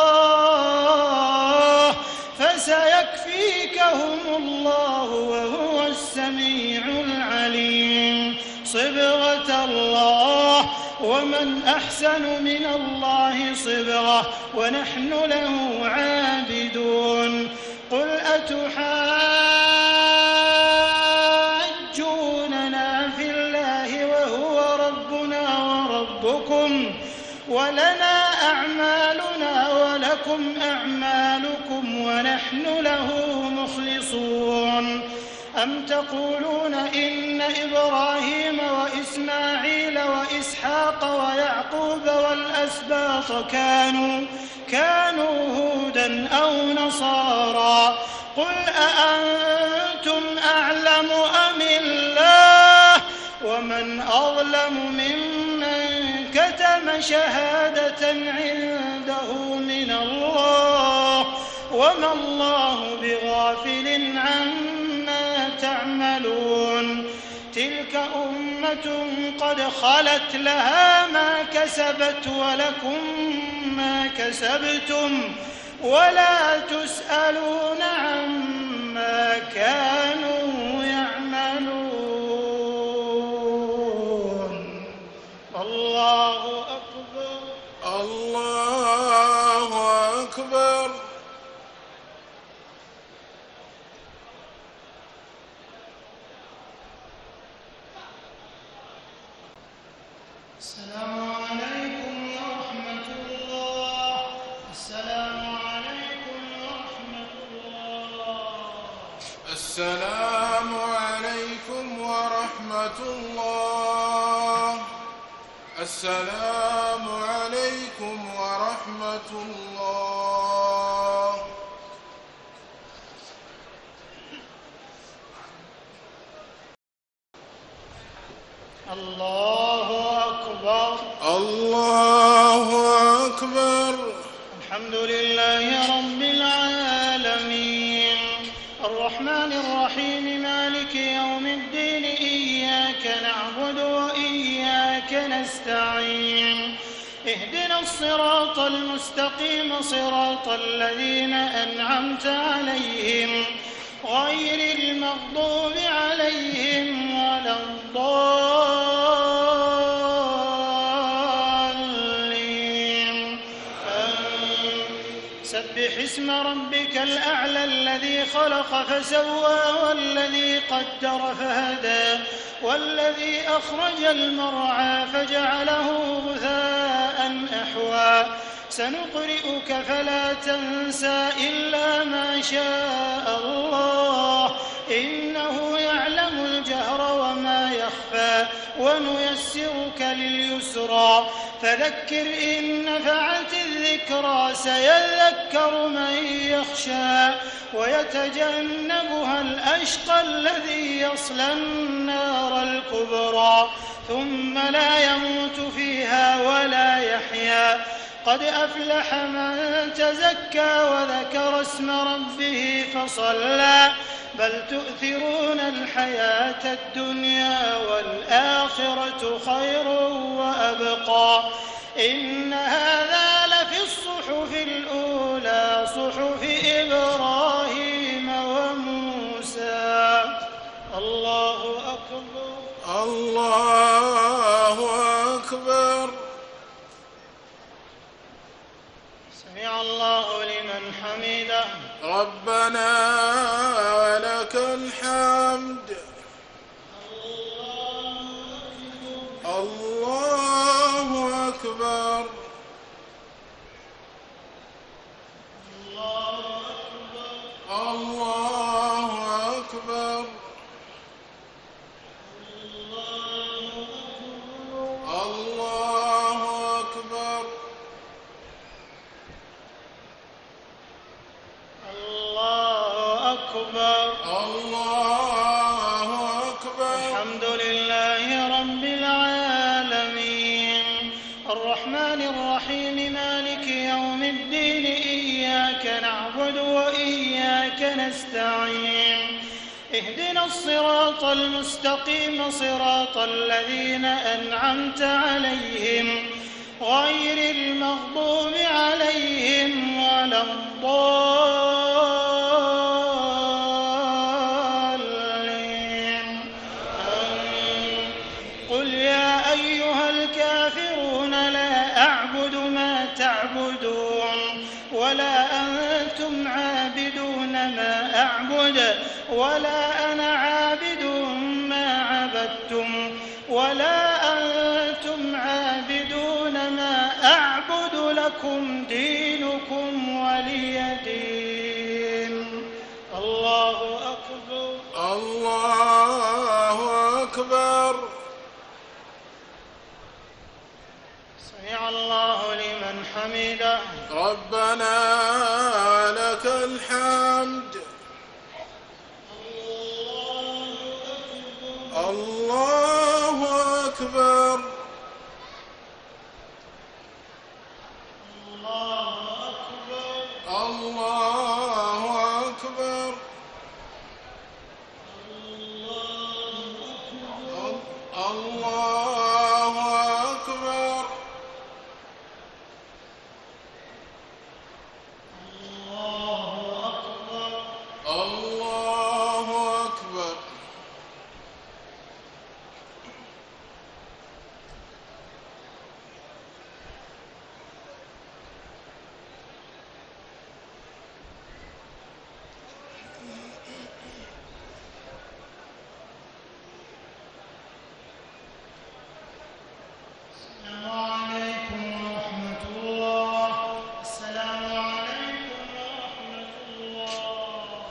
الله فسيكفيكهم الله وهو السميع العليم صبغة الله ومن أحسن من الله صبغة ونحن له عابدون قل أتحاجوننا في الله وهو ربنا وربكم ولنا أعمالنا ولكم أعمالكم ونحن له مخلصون أم تقولون إن إبراهيم وإسماعيل وإسحاق ويعقوب والأسباط كانوا كانوا هودا أو نصارى قل أأنتم أعلم أم الله ومن أظلم ممن كتم شهادة عنده من الله وما الله بغافل عما تعملون تلك أمة قد خلت لها ما كسبت ولكم ما كسبتم ولا تسألون عما كانوا يعملون الله أكبر الله أكبر. السلام عليكم ورحمة الله. السلام عليكم ورحمة الله. السلام عليكم ورحمة الله. السلام عليكم ورحمة الله. الله أكبر. الله أكبر. الحمد لله رب العالمين الرحمن الرحيم مالك يوم الدين إياك نعبد وإياك نستعين اهدنا الصراط المستقيم صراط الذين أنعمت عليهم غير المغضوب عليهم ولا الضالين. سبح اسم ربك الأعلى الذي خلق فسوى والذي قدر فهدى والذي أخرج المرعى فجعله غثاء أحوى سنقرئك فلا تنسى إلا ما شاء الله إنه يعلم الجهر وما يخفى ونيسرك لليسرى فذكر إن نفعت الذكرى سيذكر من يخشى ويتجنبها الأشقى الذي يصلى النار الكبرى ثم لا يموت فيها ولا يحيا قد أفلح من تزكى وذكر اسم ربه فصلى بل تؤثرون الحياة الدنيا والآخرة خير وأبقى إن هذا لفي الصحف الأولى صحف إبراهيم وموسى. الله أكبر. الله أكبر. سمع الله لمن حمده. ربنا ولك الحمد. الله أكبر. الله أكبر. الله أكبر. الله أكبر. الله أكبر. الحمد لله رب العالمين الرحمن الرحيم مالك يوم الدين إياك نعبد وإياك نستعين اهدنا الصراط المستقيم صراط الذين أنعمت عليهم غير المغضوب عليهم ولا الضالين. قل يا أيها الكافرون لا أعبد ما تعبدون ولا أنتم عابدون ما أعبد ولا أنا عابد ما عبدتم ولا أنتم عابدون ما أعبد لكم دينكم ولي دين. الله أكبر. الله أكبر. سمع الله لمن حمده. ربنا ولك الحمد. الله أكبر. الله أكبر. الله أكبر. الله أكبر. الله أكبر.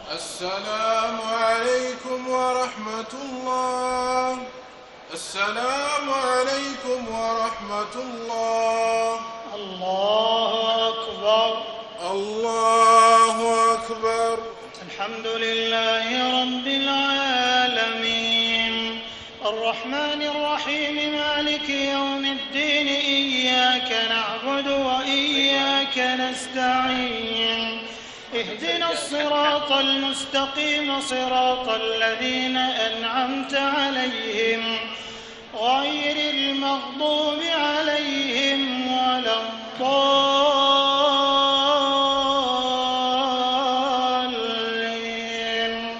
السلام عليكم ورحمة الله. السلام عليكم ورحمة الله. الله أكبر. الله أكبر. الحمد لله رب العالمين الرحمن الرحيم مالك يوم الدين إياك نعبد وإياك نستعين اهدنا الصراط المستقيم صراط الذين أنعمت عليهم غير المغضوب عليهم ولا الضالين.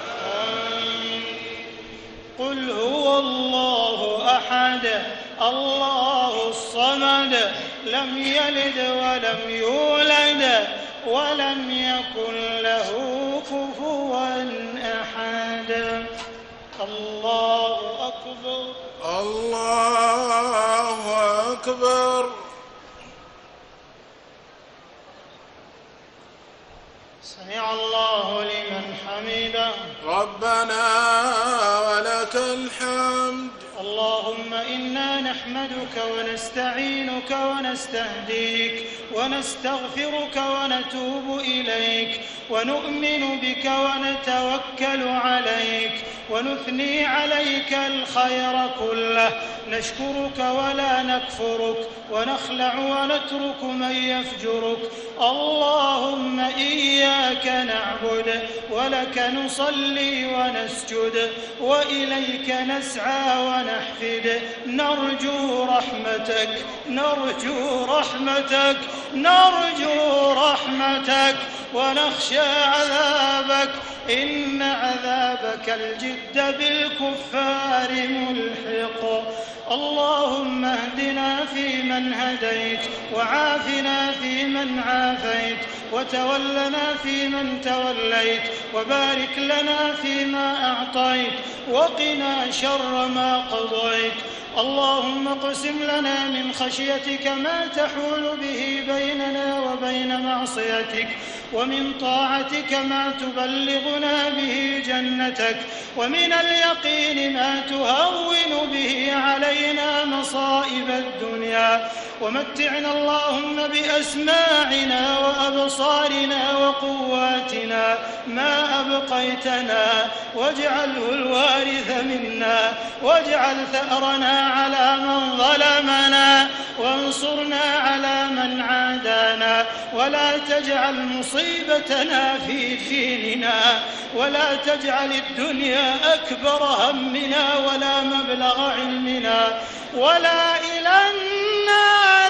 قل هو الله أحد الله الصمد لم يلد ولم يولد ولم يكن له كفوا أحد. الله أكبر. الله أكبر. سمع الله لمن حمده. ربنا ولك الحمد. اللهم إنا نحمدك ونستعينك ونستهديك ونستغفرك ونتوب إليك ونؤمن بك ونتوكل عليك ونثني عليك الخير كله نشكرك ولا نكفرك ونخلع ونترك من يفجرك. اللهم إياك نعبد ولك نصلي ونسجد وإليك نسعى ونحفد نرجو رحمتك نرجو رحمتك نرجو رحمتك ونخشى عذابك إن عذابك الجد بالكفار ملحق. اللهم اهدنا فيمن هديت وعافنا فيمن عافيت وتولنا فيمن توليت وبارك لنا فيما أعطيت وقنا شر ما قضيت. اللهم اقسم لنا من خشيتك ما تحول به بيننا وبين معصيتك ومن طاعتك ما تبلغنا به جنتك ومن اليقين ما تهون به علينا مصائب الدنيا. ومتعنا اللهم بأسماعنا وأبصارنا وقواتنا ما أبقيتنا واجعله الوارث منا واجعل ثأرنا على من ظلمنا وانصرنا على من عادانا ولا تجعل مصيبتنا في ديننا ولا تجعل الدنيا أكبر همنا ولا مبلغ علمنا ولا إلى النار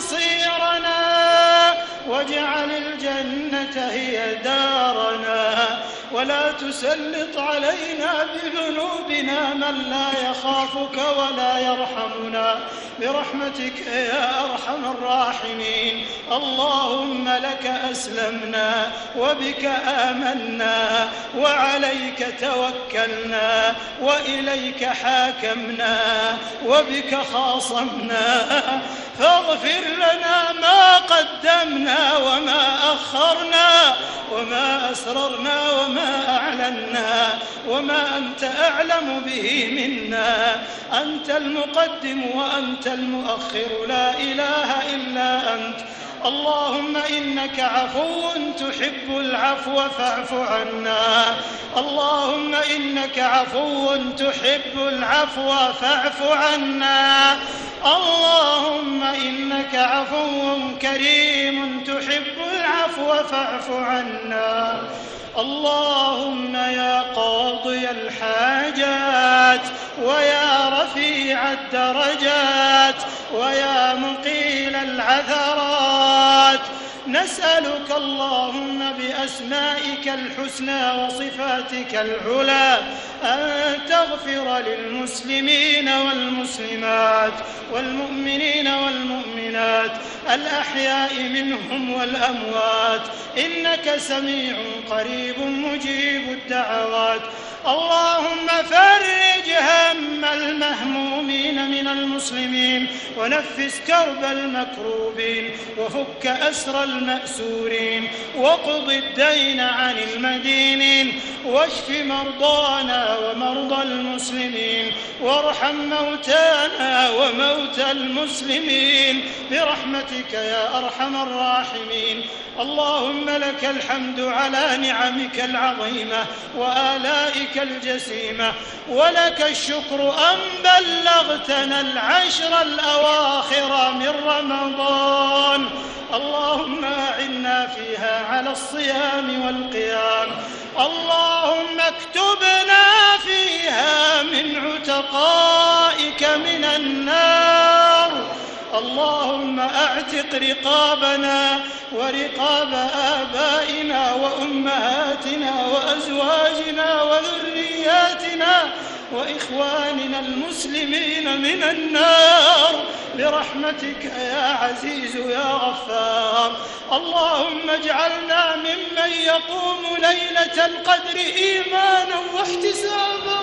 مصيرنا واجعل الجنة هي دارنا ولا تسلط علينا بذنوبنا من لا يخافك ولا يرحمنا برحمتك يا أرحم الراحمين. اللهم لك أسلمنا وبك آمنا وعليك توكلنا وإليك حاكمنا وبك خاصمنا فاغفر لنا ما قدمنا وما أخرنا وما أسررنا وما أعلنا وما أنت أعلم به منا. أنت المقدم وأنت المؤخر لا إله إلا أنت. اللهم إنك عفو تحب العفو فاعف عنا. اللهم إنك عفو تحب العفو فاعف عنا. اللهم إنك عفو كريم تحب العفو فاعف عنا. اللهم يا قاضي الحاجات ويا رفيع الدرجات ويا مقيل العثرات نسألك اللهم بأسمائك الحسنى وصفاتك العلى أن تغفر للمسلمين والمسلمات والمؤمنين والمؤمنات الأحياء منهم والأموات إنك سميع قريب مجيب الدعوات. اللهم فرج هم المهمومين من المسلمين ونفس كرب المكروبين وفك أسر المأسورين واقض الدين عن المدينين واشف مرضانا ومرضى المسلمين وارحم موتانا وموتى المسلمين برحمتك يا أرحم الراحمين. اللهم لك الحمد على نعمك العظيمة وآلائك الجسيمة، ولك الشكر أن بلغتنا العشر الأواخر من رمضان. اللهم أعنا فيها على الصيام والقيام. اللهم اكتبنا فيها من عتقائك من النار. اللهم اعتق رقابنا ورقاب آبائنا وأمهاتنا وأزواجنا وذرياتنا وإخواننا المسلمين من النار برحمتك يا عزيز يا غفار. اللهم اجعلنا ممن يقوم ليلة القدر إيمانا واحتسابا.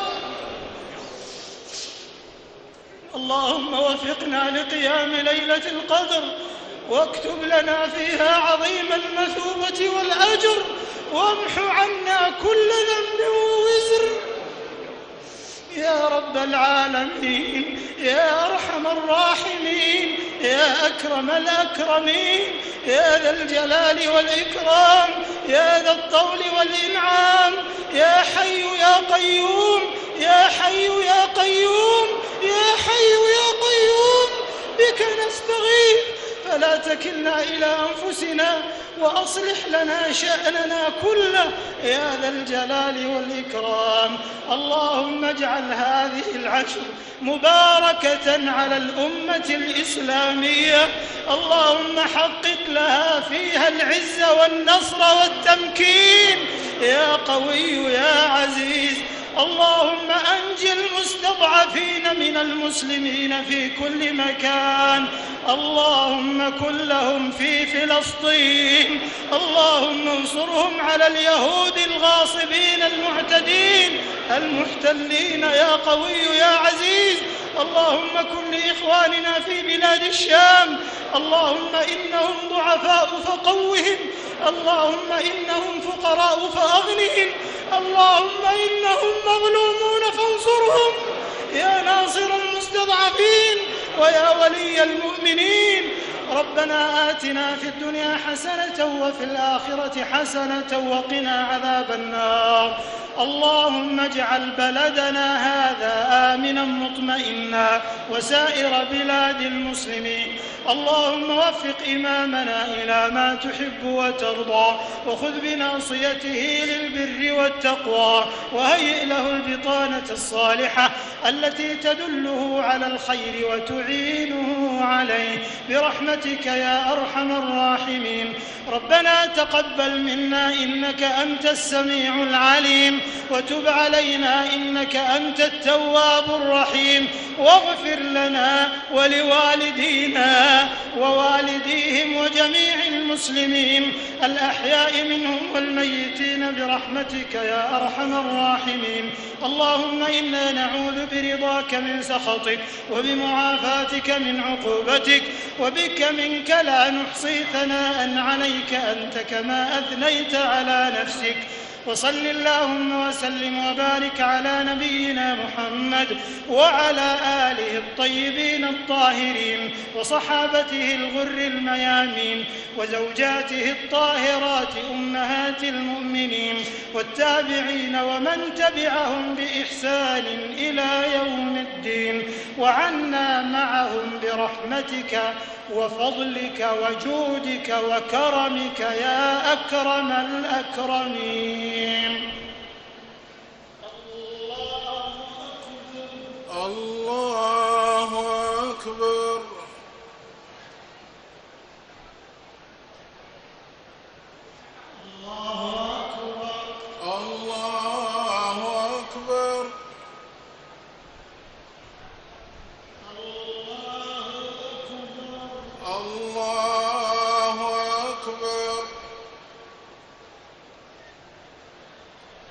اللهم وفقنا لقيام ليلة القدر واكتب لنا فيها عظيم المثوبة والأجر وامح عنا كل ذنب ووزر يا رب العالمين يا أرحم الراحمين يا أكرم الأكرمين يا ذا الجلال والإكرام يا ذا الطول والإنعام يا حي يا قيوم يا حي يا قيوم يا حي يا قيوم بك نستغيث فلا تكلنا إلى أنفسنا وأصلح لنا شأننا كله يا ذا الجلال والإكرام. اللهم اجعل هذه العشر مباركة على الأمة الإسلامية. اللهم حقق لها فيها العز والنصر والتمكين يا قوي يا عزيز. اللهم أنج المستضعفين من المسلمين في كل مكان. اللهم كن لهم في فلسطين. اللهم انصرهم على اليهود الغاصبين المعتدين المحتلين يا قوي يا عزيز. اللهم كن لإخواننا في بلاد الشام. اللهم إنهم ضعفاء فقوهم. اللهم إنهم فقراء فأغنهم. اللهم إنهم مظلومون فانصرهم يا ناصر المستضعفين ويا ولي المؤمنين. ربنا آتنا في الدنيا حسنة وفي الآخرة حسنة وقنا عذاب النار. اللهم اجعل بلدنا هذا آمنا مطمئنا وسائر بلاد المسلمين. اللهم وفق إمامنا إلى ما تحب وترضى وخذ بناصيته للبر والتقوى وهيئ له البطانة الصالحة التي تدله على الخير وتعينه عليه برحمتك يا أرحم الراحمين. ربنا تقبل منا إنك أنت السميع العليم وتب علينا إنك أنت التواب الرحيم واغفر لنا ولوالدينا ووالديهم وجميع المسلمين الأحياء منهم والميتين برحمتك يا أرحم الراحمين. اللهم إنا نعوذ برضاك من سخطك وبمعافاتك من عقوبتك وبك منك لا نحصي ثناء عليك أنت كما أثنيت على نفسك. وصل اللهم وسلم وبارك على نبينا محمد وعلى آله الطيبين الطاهرين وصحابته الغر الميامين وزوجاته الطاهرات أمهات المؤمنين والتابعين ومن تبعهم بإحسان إلى يوم الدين وعنا معهم برحمتك وفضلك وجودك وكرمك يا أكرم الأكرمين. الله أكبر. الله أكبر. الله أكبر. الله أكبر.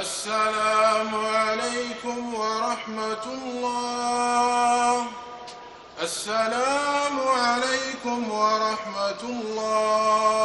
السلام عليكم ورحمة الله. السلام عليكم ورحمة الله.